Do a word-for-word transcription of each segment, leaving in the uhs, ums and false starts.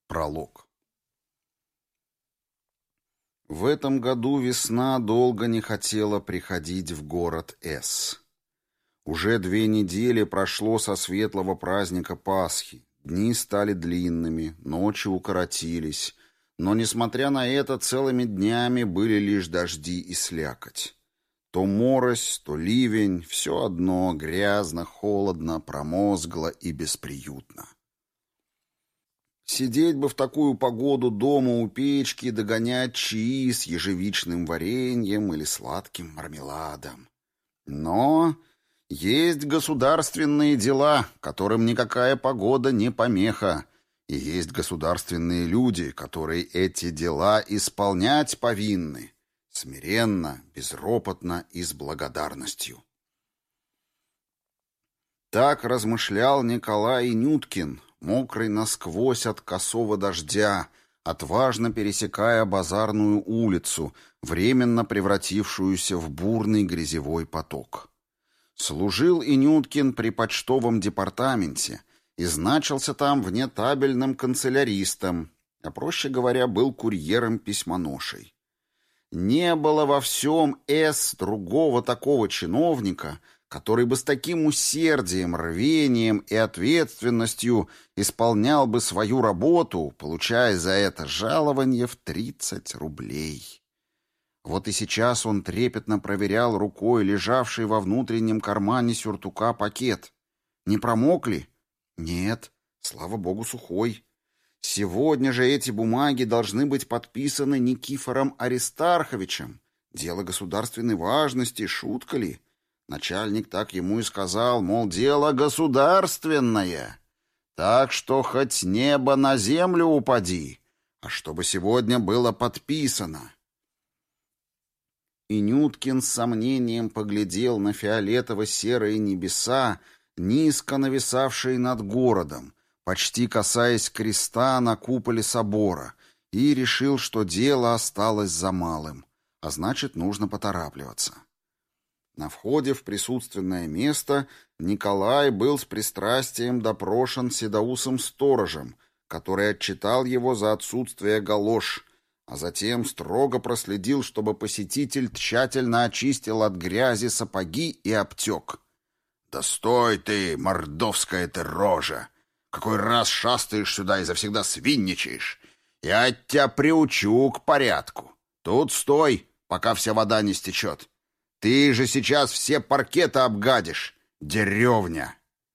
Пролог. В этом году весна долго не хотела приходить в город С. Уже две недели прошло со светлого праздника Пасхи. Дни стали длинными, ночи укоротились, но, несмотря на это, целыми днями были лишь дожди и слякоть. То морось, то ливень, все одно грязно, холодно, промозгло и бесприютно. Сидеть бы в такую погоду дома у печки и догонять чаи с ежевичным вареньем или сладким мармеладом. Но есть государственные дела, которым никакая погода не помеха, и есть государственные люди, которые эти дела исполнять повинны, смиренно, безропотно и с благодарностью. Так размышлял Николай Инюткин, мокрый насквозь от косого дождя, отважно пересекая базарную улицу, временно превратившуюся в бурный грязевой поток. Служил Инюткин при почтовом департаменте и значился там внетабельным канцеляристом, а, проще говоря, был курьером-письмоношей. Не было во всем С другого такого чиновника, который бы с таким усердием, рвением и ответственностью исполнял бы свою работу, получая за это жалование в тридцать рублей. Вот и сейчас он трепетно проверял рукой лежавший во внутреннем кармане сюртука пакет. Не промок ли? Нет, слава богу, сухой. Сегодня же эти бумаги должны быть подписаны Никифором Аристарховичем. Дело государственной важности, шутка ли? Начальник так ему и сказал, мол, дело государственное. Так что хоть небо на землю упади, а чтобы сегодня было подписано. Инюткин с сомнением поглядел на фиолетово-серые небеса, низко нависавшие над городом, почти касаясь креста на куполе собора, и решил, что дело осталось за малым, а значит, нужно поторапливаться. На входе в присутственное место Николай был с пристрастием допрошен седоусым сторожем, который отчитал его за отсутствие галош, а затем строго проследил, чтобы посетитель тщательно очистил от грязи сапоги и обтек. «Да стой ты, мордовская ты рожа! Какой раз шастаешь сюда и завсегда свинничаешь! Я тебя приучу к порядку! Тут стой, пока вся вода не стечет! Ты же сейчас все паркеты обгадишь, деревня!»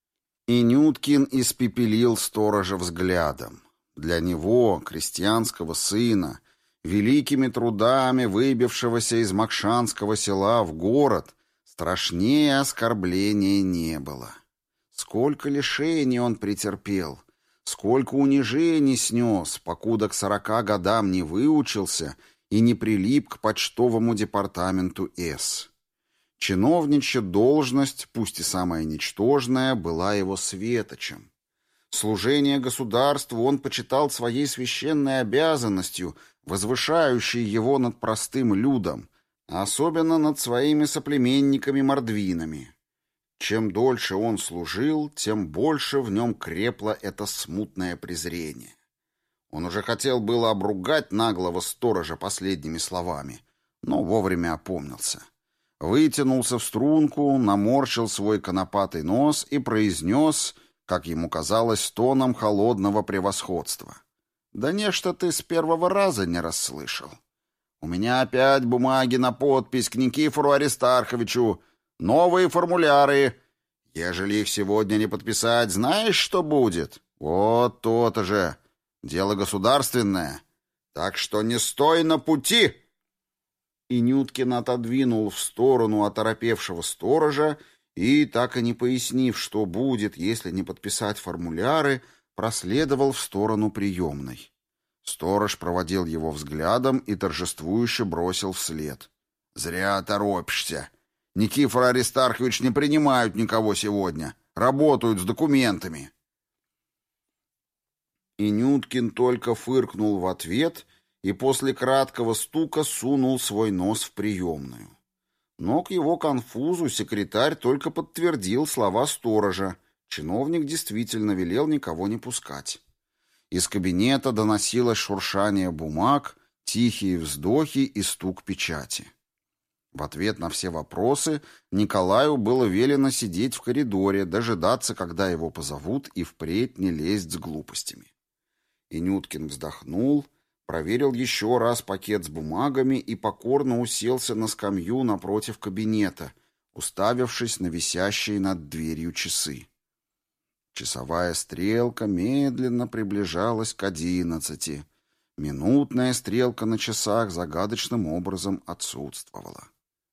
Инюткин испепелил сторожа взглядом. Для него, крестьянского сына, великими трудами выбившегося из Макшанского села в город, страшнее оскорбления не было. Сколько лишений он претерпел, сколько унижений снес, покуда к сорока годам не выучился и не прилип к почтовому департаменту С. Чиновничья должность, пусть и самая ничтожная, была его светочем. Служение государству он почитал своей священной обязанностью, возвышающей его над простым людом, а особенно над своими соплеменниками-мордвинами. Чем дольше он служил, тем больше в нем крепло это смутное презрение. Он уже хотел было обругать наглого сторожа последними словами, но вовремя опомнился. Вытянулся в струнку, наморщил свой конопатый нос и произнес, как ему казалось, тоном холодного превосходства: «Да нечто ты с первого раза не расслышал. У меня опять бумаги на подпись к Никифору Аристарховичу, новые формуляры. Ежели их сегодня не подписать, знаешь, что будет? Вот то-то же. Дело государственное. Так что не стой на пути!» Инюткин отодвинул в сторону оторопевшего сторожа и, так и не пояснив, что будет, если не подписать формуляры, проследовал в сторону приемной. Сторож проводил его взглядом и торжествующе бросил вслед: «Зря торопишься. Никифор Аристархович не принимают никого сегодня. Работают с документами». Инюткин только фыркнул в ответ и после краткого стука сунул свой нос в приемную. Но к его конфузу секретарь только подтвердил слова сторожа. Чиновник действительно велел никого не пускать. Из кабинета доносилось шуршание бумаг, тихие вздохи и стук печати. В ответ на все вопросы Николаю было велено сидеть в коридоре, дожидаться, когда его позовут, и впредь не лезть с глупостями. Инюткин вздохнул, проверил еще раз пакет с бумагами и покорно уселся на скамью напротив кабинета, уставившись на висящие над дверью часы. Часовая стрелка медленно приближалась к одиннадцати. Минутная стрелка на часах загадочным образом отсутствовала.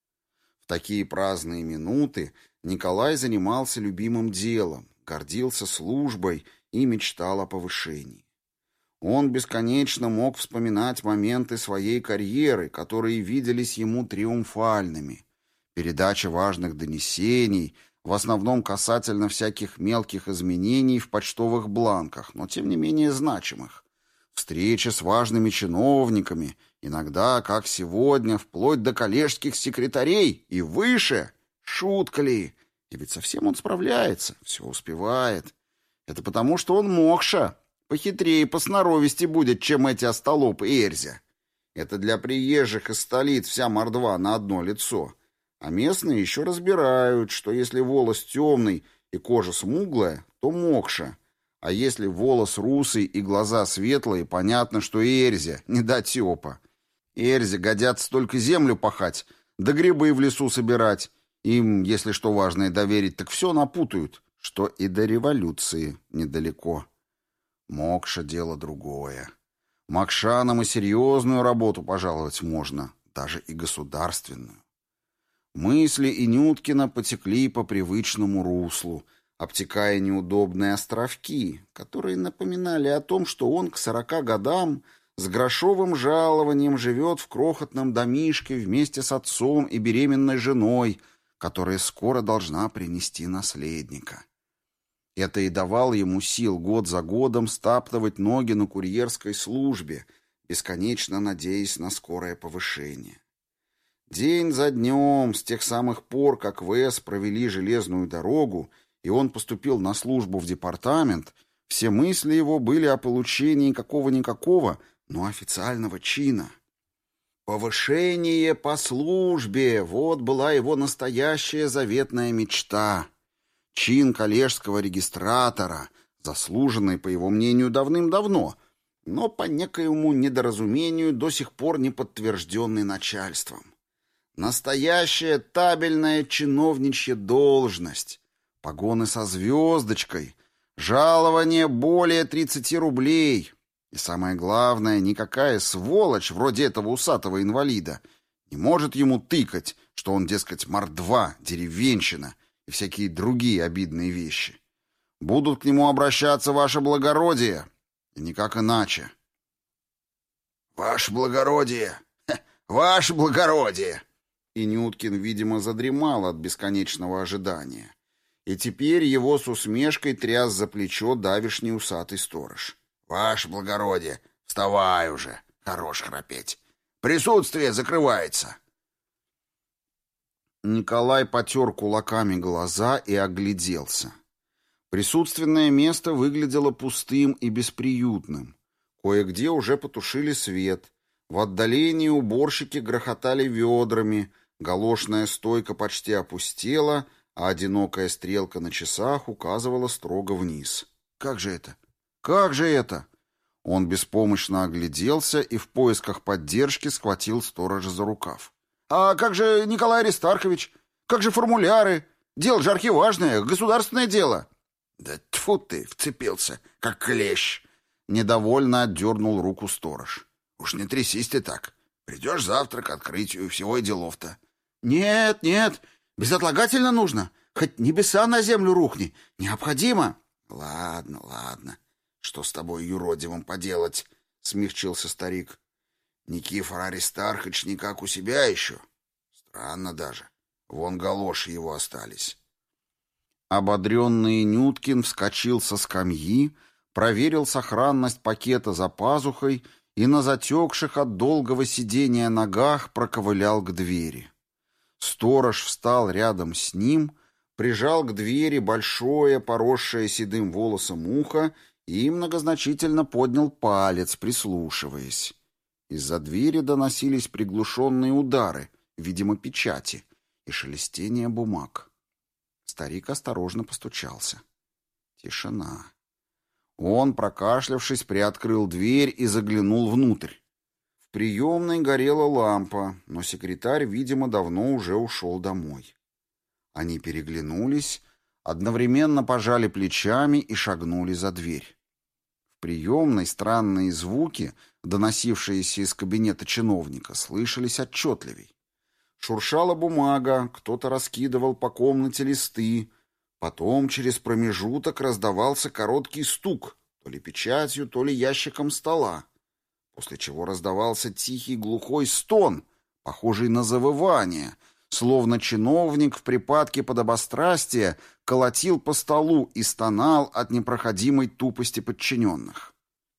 В такие праздные минуты Николай занимался любимым делом, гордился службой и мечтал о повышении. Он бесконечно мог вспоминать моменты своей карьеры, которые виделись ему триумфальными. Передача важных донесений, в основном касательно всяких мелких изменений в почтовых бланках, но тем не менее значимых. Встречи с важными чиновниками, иногда, как сегодня, вплоть до коллежских секретарей и выше. Шутка ли? И ведь совсем он справляется, все успевает. Это потому, что он мокша, похитрее, посноровисти будет, чем эти остолопы Эрзя. Это для приезжих из столиц вся мордва на одно лицо. А местные еще разбирают, что если волос темный и кожа смуглая, то мокша. А если волос русый и глаза светлые, понятно, что и Эрзя, не дотепа. Эрзе годятся только землю пахать, да грибы в лесу собирать. Им, если что важное доверить, так все напутают, что и до революции недалеко. Мокша — дело другое. Мокшанам и серьезную работу пожаловать можно, даже и государственную. Мысли Инюткина потекли по привычному руслу, обтекая неудобные островки, которые напоминали о том, что он к сорока годам с грошовым жалованием живет в крохотном домишке вместе с отцом и беременной женой, которая скоро должна принести наследника. Это и давало ему сил год за годом стаптывать ноги на курьерской службе, бесконечно надеясь на скорое повышение. День за днем, с тех самых пор, как ВС провели железную дорогу, и он поступил на службу в департамент, все мысли его были о получении какого-никакого, но официального чина. Повышение по службе — вот была его настоящая заветная мечта. Чин коллежского регистратора, заслуженный, по его мнению, давным-давно, но по некоему недоразумению до сих пор не подтвержденный начальством. Настоящая табельная чиновничья должность, погоны со звездочкой, жалование более тридцати рублей. И самое главное, никакая сволочь, вроде этого усатого инвалида, не может ему тыкать, что он, дескать, мордва, деревенщина и всякие другие обидные вещи. Будут к нему обращаться, ваше благородие, и никак иначе. «Ваше благородие! Ваше благородие!» И Инюткин, видимо, задремал от бесконечного ожидания. И теперь его с усмешкой тряс за плечо давишний усатый сторож. «Ваше благородие, вставай уже, хорош храпеть. Присутствие закрывается». Николай потер кулаками глаза и огляделся. Присутственное место выглядело пустым и бесприютным. Кое-где уже потушили свет. В отдалении уборщики грохотали ведрами, галошная стойка почти опустела, а одинокая стрелка на часах указывала строго вниз. «Как же это? Как же это?» Он беспомощно огляделся и в поисках поддержки схватил сторожа за рукав. «А как же Николай Аристархович? Как же формуляры? Дело же архиважное, государственное дело». «Да тьфу ты, вцепился, как клещ!» Недовольно отдернул руку сторож. «Уж не трясись ты так. Придешь завтра к открытию, всего и делов-то». «Нет, нет, безотлагательно нужно. Хоть небеса на землю рухни. Необходимо». «Ладно, ладно. Что с тобой, юродивым, поделать?» — смягчился старик. «Никифор Аристархыч никак у себя еще. Странно даже. Вон галоши его остались». Ободренный Нюткин вскочил со скамьи, проверил сохранность пакета за пазухой и на затекших от долгого сидения ногах проковылял к двери. Сторож встал рядом с ним, прижал к двери большое, поросшее седым волосом ухо и многозначительно поднял палец, прислушиваясь. Из-за двери доносились приглушенные удары, видимо, печати, и шелестение бумаг. Старик осторожно постучался. Тишина. Он, прокашлявшись, приоткрыл дверь и заглянул внутрь. В приемной горела лампа, но секретарь, видимо, давно уже ушел домой. Они переглянулись, одновременно пожали плечами и шагнули за дверь. В приемной странные звуки, доносившиеся из кабинета чиновника, слышались отчетливей. Шуршала бумага, кто-то раскидывал по комнате листы, потом через промежуток раздавался короткий стук, то ли печатью, то ли ящиком стола, после чего раздавался тихий глухой стон, похожий на завывание, словно чиновник в припадке подобострастия колотил по столу и стонал от непроходимой тупости подчиненных.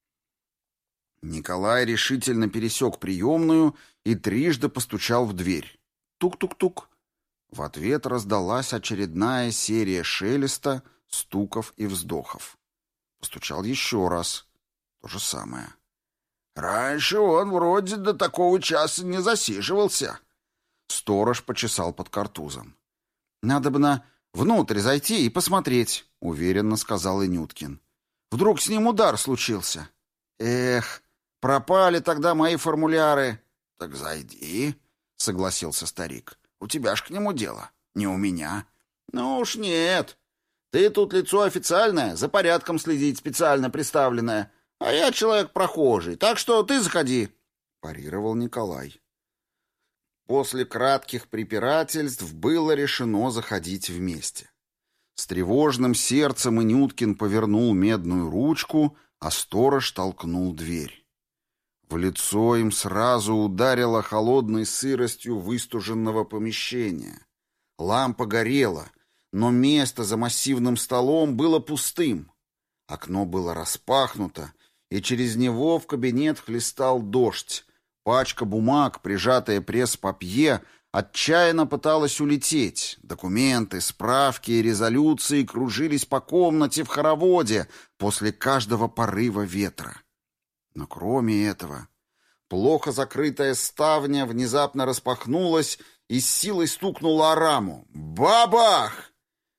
Николай решительно пересек приемную и трижды постучал в дверь. Тук-тук-тук. В ответ раздалась очередная серия шелеста, стуков и вздохов. Постучал еще раз. То же самое. «Раньше он вроде до такого часа не засиживался». Сторож почесал под картузом. «Надо бы на внутрь зайти и посмотреть», — уверенно сказал Инюткин. «Вдруг с ним удар случился». «Эх, пропали тогда мои формуляры». «Так зайди», — согласился старик. «У тебя ж к нему дело, не у меня». «Ну уж нет. Ты тут лицо официальное, за порядком следить специально представленное, а я человек прохожий, так что ты заходи», — парировал Николай. После кратких препирательств было решено заходить вместе. С тревожным сердцем Инюткин повернул медную ручку, а сторож толкнул дверь. В лицо им сразу ударило холодной сыростью выстуженного помещения. Лампа горела, но место за массивным столом было пустым. Окно было распахнуто, и через него в кабинет хлестал дождь. Пачка бумаг, прижатая пресс-папье, отчаянно пыталась улететь. Документы, справки и резолюции кружились по комнате в хороводе после каждого порыва ветра. Но кроме этого, плохо закрытая ставня внезапно распахнулась и с силой стукнула о раму. «Бабах!»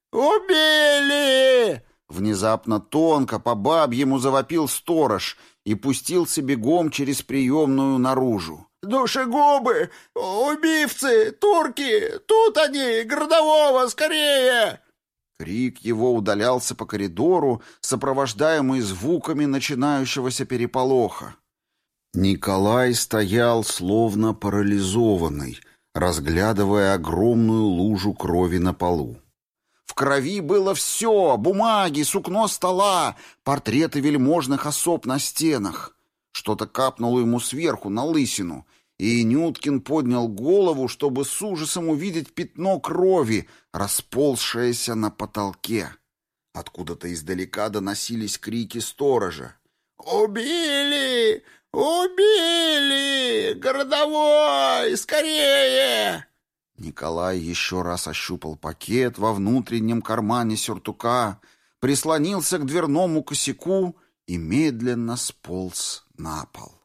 «Убили!» Внезапно тонко по бабьему завопил сторож и пустился бегом через приемную наружу. «Душегубы! Убивцы! Турки! Тут они! Городового! Скорее!» Крик его удалялся по коридору, сопровождаемый звуками начинающегося переполоха. Николай стоял словно парализованный, разглядывая огромную лужу крови на полу. В крови было все — бумаги, сукно стола, портреты вельможных особ на стенах. Что-то капнуло ему сверху на лысину, и Инюткин поднял голову, чтобы с ужасом увидеть пятно крови, расползшееся на потолке. Откуда-то издалека доносились крики сторожа. «Убили! Убили! Городовой! Скорее!» Николай еще раз ощупал пакет во внутреннем кармане сюртука, прислонился к дверному косяку и медленно сполз на пол.